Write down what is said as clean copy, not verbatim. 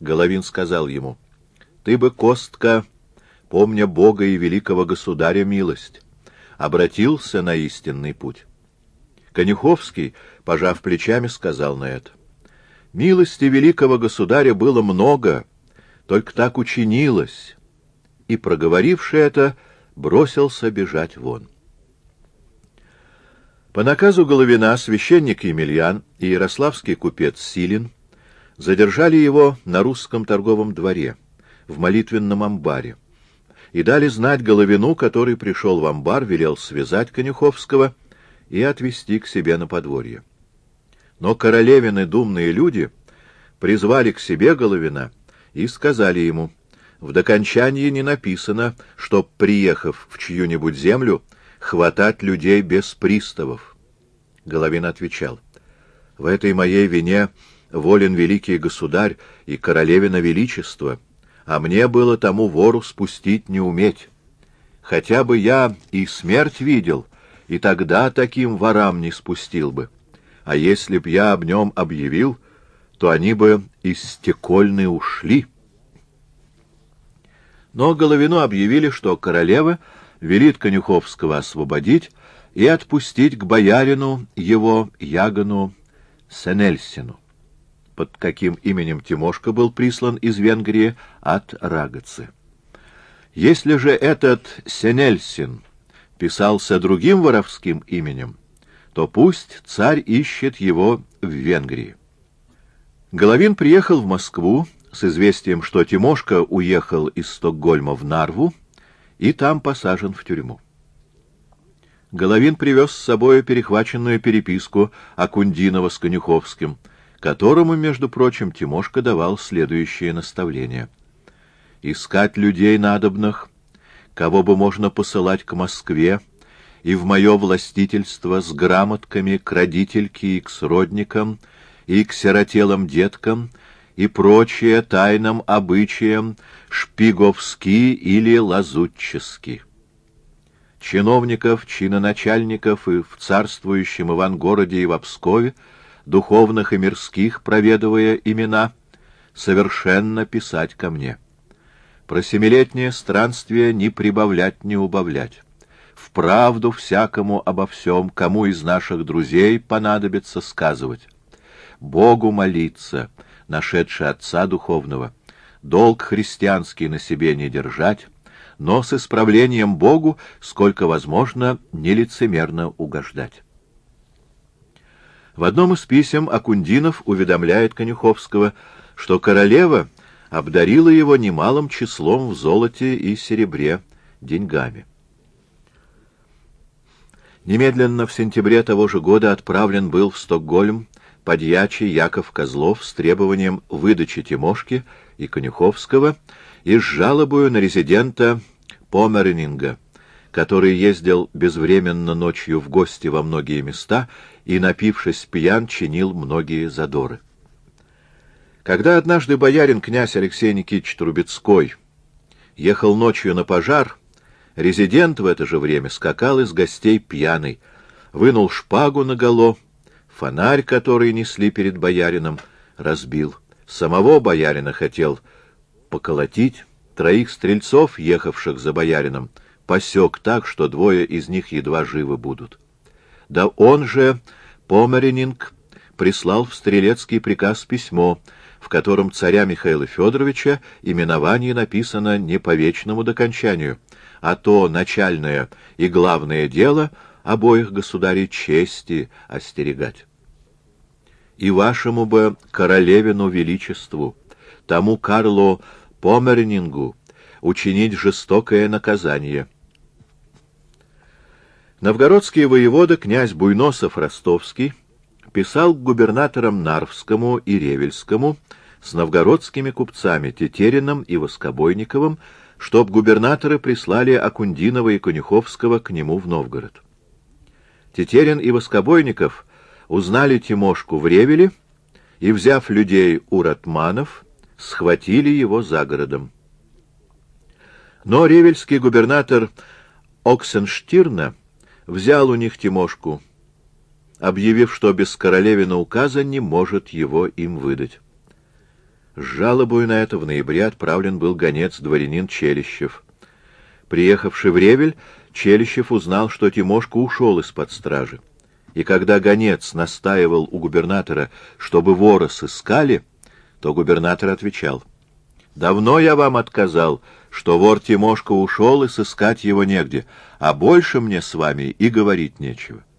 Головин сказал ему: «Ты бы, Костка, помня Бога и великого государя милость, обратился на истинный путь». Конюховский, пожав плечами, сказал на это: «Милости великого государя было много, только так учинилось». И, проговоривши это, бросился бежать вон. По наказу Головина священник Емельян и ярославский купец Силин задержали его на русском торговом дворе, в молитвенном амбаре, и дали знать Головину, который пришел в амбар, велел связать Конюховского и отвезти к себе на подворье. Но королевины думные люди призвали к себе Головина и сказали ему: в докончании не написано, чтоб, приехав в чью-нибудь землю, хватать людей без приставов. Головин отвечал: в этой моей вине волен великий государь и королевина величество, а мне было тому вору спустить не уметь. Хотя бы я и смерть видел, и тогда таким ворам не спустил бы. А если б я об нем объявил, то они бы из стекольны ушли. Но Головину объявили, что королева велит Конюховского освободить и отпустить к боярину его Ягану Сенельсину, под каким именем Тимошка был прислан из Венгрии от Рагоцы. Если же этот Сенельсин писался другим воровским именем, то пусть царь ищет его в Венгрии. Головин приехал в Москву с известием, что Тимошка уехал из Стокгольма в Нарву и там посажен в тюрьму. Головин привез с собой перехваченную переписку Акундинова с Конюховским, которому, между прочим, Тимошка давал следующее наставление: «Искать людей надобных, кого бы можно посылать к Москве, и в мое властительство с грамотками к родительке и к сродникам, и к сиротелым деткам, и прочее тайным обычаям шпиговски или лазутчески. Чиновников, чиноначальников и в царствующем Ивангороде и в Пскове, духовных и мирских, проведывая имена, совершенно писать ко мне. Про семилетнее странствие не прибавлять, не убавлять. Вправду всякому обо всем, кому из наших друзей понадобится сказывать. Богу молиться, нашедший отца духовного, долг христианский на себе не держать, но с исправлением Богу, сколько возможно, нелицемерно угождать». В одном из писем Акундинов уведомляет Конюховского, что королева обдарила его немалым числом в золоте и серебре деньгами. Немедленно в сентябре того же года отправлен был в Стокгольм подьячий Яков Козлов с требованием выдачи Тимошки и Конюховского и с жалобою на резидента Померенинга, который ездил безвременно ночью в гости во многие места и, напившись пьян, чинил многие задоры. Когда однажды боярин князь Алексей Никитич Трубецкой ехал ночью на пожар, резидент в это же время скакал из гостей пьяный, вынул шпагу наголо, фонарь, который несли перед боярином, разбил. Самого боярина хотел поколотить, троих стрельцов, ехавших за боярином, посек так, что двое из них едва живы будут. Да он же, Померенинг, прислал в стрелецкий приказ письмо, в котором царя Михаила Федоровича именование написано не по вечному докончанию, а то начальное и главное дело обоих государей чести остерегать. И вашему бы королевину величеству, тому Карлу Померенингу, учинить жестокое наказание. Новгородский воевода князь Буйносов Ростовский писал к губернаторам Нарвскому и Ревельскому с новгородскими купцами Тетериным и Воскобойниковым, чтоб губернаторы прислали Акундинова и Конюховского к нему в Новгород. Тетерин и Воскобойников узнали Тимошку в Ревеле и, взяв людей у ратманов, схватили его за городом. Но ревельский губернатор Оксенштирна взял у них Тимошку, объявив, что без королевина указа не может его им выдать. С жалобою на это в ноябре отправлен был гонец дворянин Челищев. Приехавший в Ревель, Челищев узнал, что Тимошка ушел из-под стражи. И когда гонец настаивал у губернатора, чтобы вора сыскали, то губернатор отвечал: «Давно я вам отказал, что вор Тимошка ушел, и сыскать его негде, а больше мне с вами и говорить нечего».